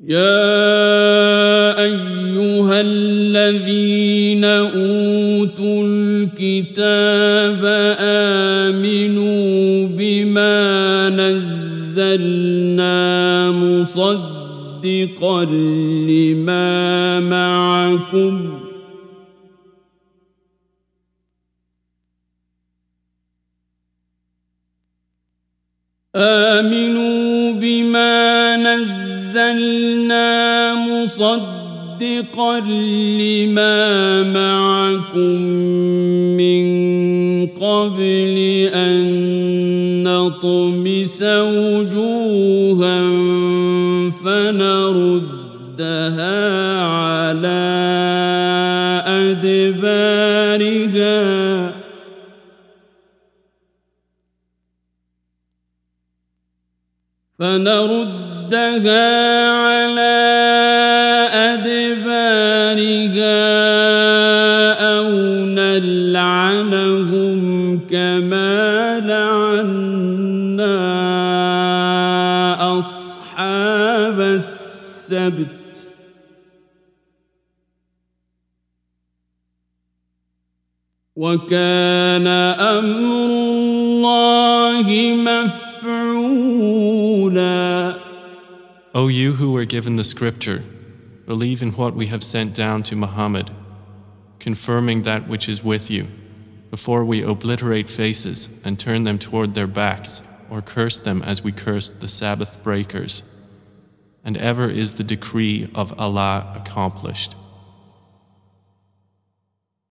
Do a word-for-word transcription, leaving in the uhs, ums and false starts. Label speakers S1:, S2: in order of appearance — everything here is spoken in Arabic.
S1: يا أيها الذين أوتوا الكتاب آمنوا بما نزلنا مصدقا لما معكم آمنوا بما نزلنا مصدقا لما معكم من قبل أن نطمس وجوها فنردها على أدبارها فنردها على أدبارها أو نلعنهم كما لعنا أصحاب السبت وكان أمر الله مفعولا.
S2: O you who were given the scripture, believe in what we have sent down to Muhammad, confirming that which is with you, before we obliterate faces and turn them toward their backs, or curse them as we cursed the Sabbath breakers. And ever is the decree of Allah accomplished.